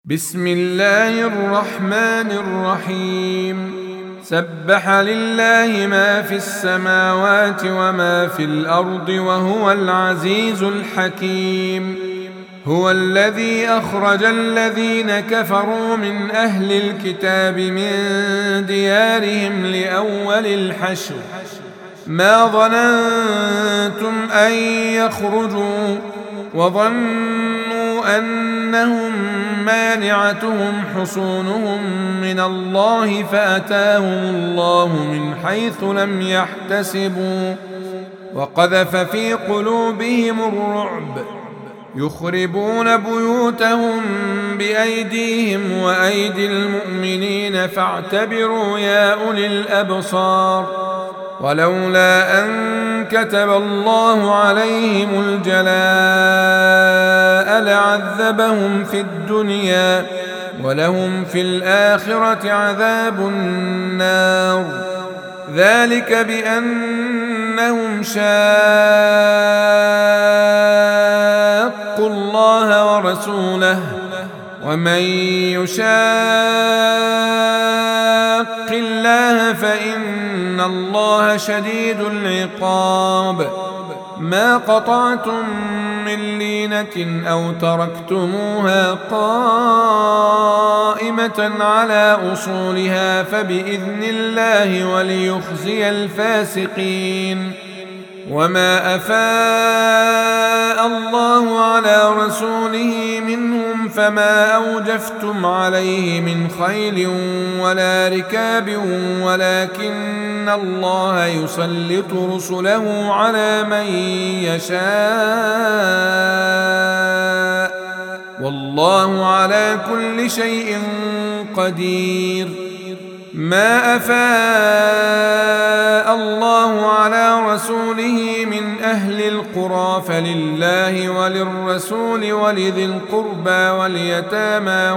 بسم الله الرحمن الرحيم. سبح لله ما في السماوات وما في الأرض وهو العزيز الحكيم. هو الذي أخرج الذين كفروا من أهل الكتاب من ديارهم لأول الحشر ما ظننتم أن يخرجوا وظنوا أنهم مانعتهم حصونهم من الله فأتاهم الله من حيث لم يحتسبوا وقذف في قلوبهم الرعب يخربون بيوتهم بأيديهم وأيدي المؤمنين فاعتبروا يا أولي الأبصار. ولولا أن كتب الله عليهم الجلاء لعذبهم في الدنيا ولهم في الآخرة عذاب النار. ذلك بأنهم شاقوا الله ورسوله ومن يشاق الله فإن الله شديد العقاب. ما قطعتم من لينة أو تركتموها قائمة على أصولها فبإذن الله وليخزي الفاسقين. وما أفاء الله على رسوله منهم فما أوجفتم عليه من خيل ولا ركاب ولكن الله يسلط رسله على من يشاء والله على كل شيء قدير. ما أفاء الله على رسوله من أهل القرى فلله وللرسول ولذي القربى واليتامى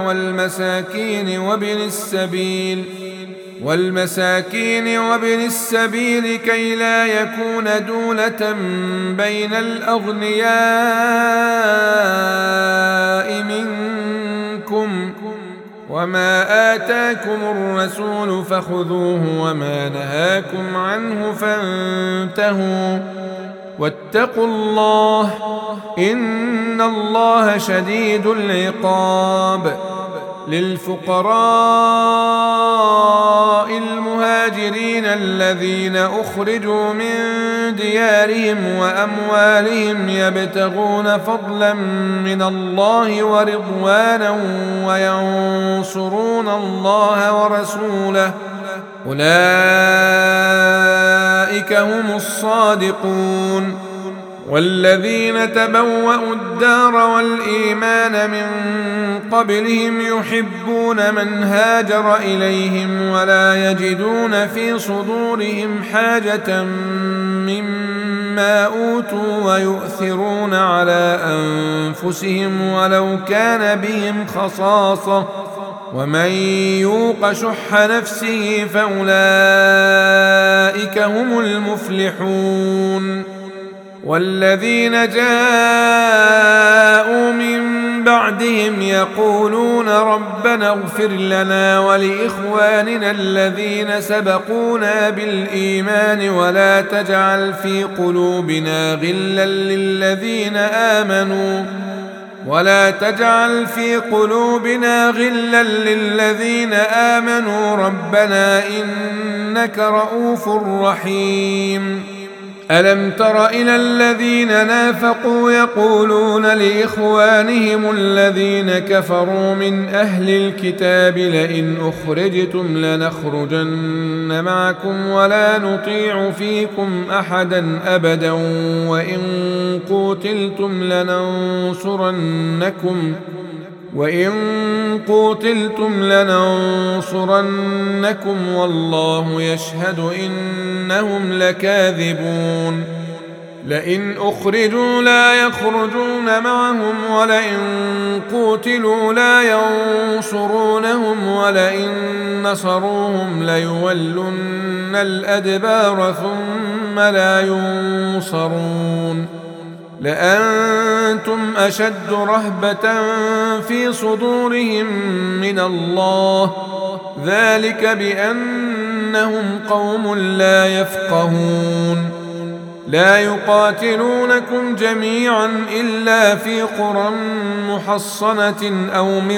والمساكين وابن السبيل كي لا يكون دولة بين الأغنياء منكم. وما آتاكم الرسول فخذوه وما نهاكم عنه فانتهوا واتقوا الله إن الله شديد العقاب. للفقراء المهاجرين الذين أخرجوا من ديارهم وأموالهم يبتغون فضلا من الله ورضوانا وينصرون الله ورسوله أولئك هم الصادقون. والذين تبوأوا الدار والإيمان من قبلهم يحبون من هاجر إليهم ولا يجدون في صدورهم حاجة مما أوتوا ويؤثرون على أنفسهم ولو كان بهم خصاصة ومن يوق شح نفسه فأولئك هم المفلحون. والذين جاءوا من بعدهم يقولون ربنا اغفر لنا ولإخواننا الذين سبقونا بالإيمان ولا تجعل في قلوبنا غلا للذين آمنوا ربنا إنك رؤوف رحيم. ألم تر إلى الذين نافقوا يقولون لإخوانهم الذين كفروا من أهل الكتاب لئن أخرجتم لنخرجن معكم ولا نطيع فيكم أحدا أبدا وإن قوتلتم لننصرنكم والله يشهد إنهم لكاذبون. لئن أخرجوا لا يخرجون معهم ولئن قوتلوا لا ينصرونهم ولئن نصروهم ليولن الأدبار ثم لا ينصرون. لأنتم أشد رهبة في صدورهم من الله، ذلك بأنهم قوم لا يفقهون. لا يقاتلونكم جميعا إلا في قرى محصنة أو من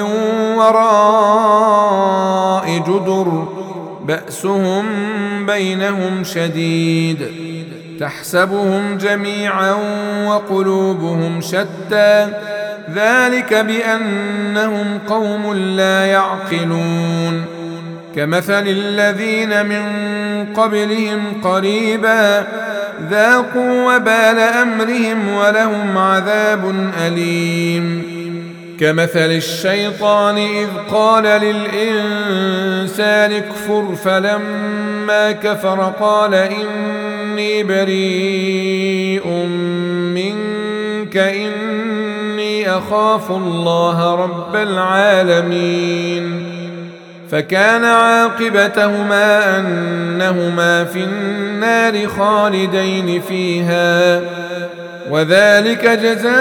وراء جدر بأسهم بينهم شديد، تحسبهم جميعا وقلوبهم شتى، ذلك بأنهم قوم لا يعقلون. كمثل الذين من قبلهم قريبا ذاقوا وبال أمرهم ولهم عذاب أليم. كمثل الشيطان إذ قال للإنسان اكفر فلما كفر قال إني بريء منك إني أخاف الله رب العالمين. فكان عاقبتهما أنهما في النار خالدين فيها، وذلك جزاء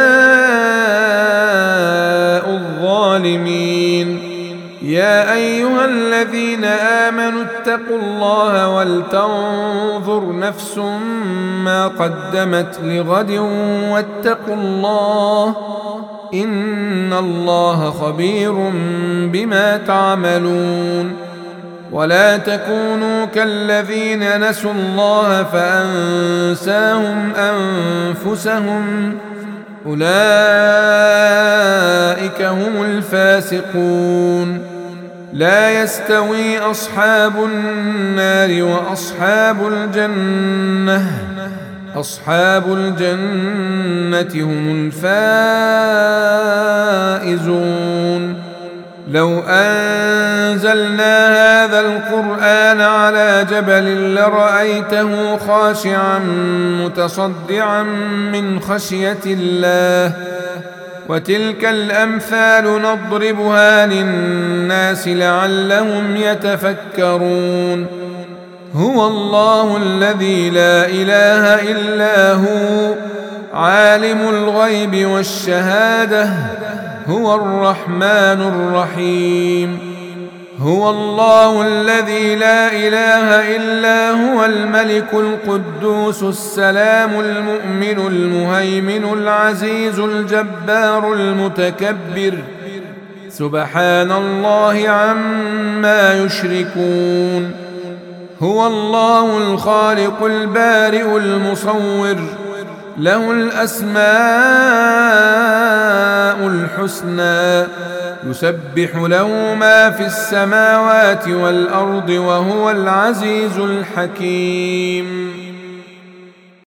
الظالمين. يا أيها الذين آمنوا اتقوا الله ولتنظر نفس ما قدمت لغد واتقوا الله إن الله خبير بما تعملون. ولا تكونوا كالذين نسوا الله فأنساهم أنفسهم أولئك هم الفاسقون. لا يستوي أصحاب النار وأصحاب الجنة، أصحاب الجنة هم الفائزون. لو أنزلنا هذا القرآن على جبل لرأيته خاشعا متصدعا من خشية الله. وتلك الأمثال نضربها للناس لعلهم يتفكرون. هو الله الذي لا إله إلا هو عالم الغيب والشهادة هو الرحمن الرحيم. هو الله الذي لا إله إلا هو الملك القدوس السلام المؤمن المهيمن العزيز الجبار المتكبر سبحان الله عما يشركون. هو الله الخالق البارئ المصور له الأسماء الحسنى يسبح له ما في السماوات والأرض وهو العزيز الحكيم.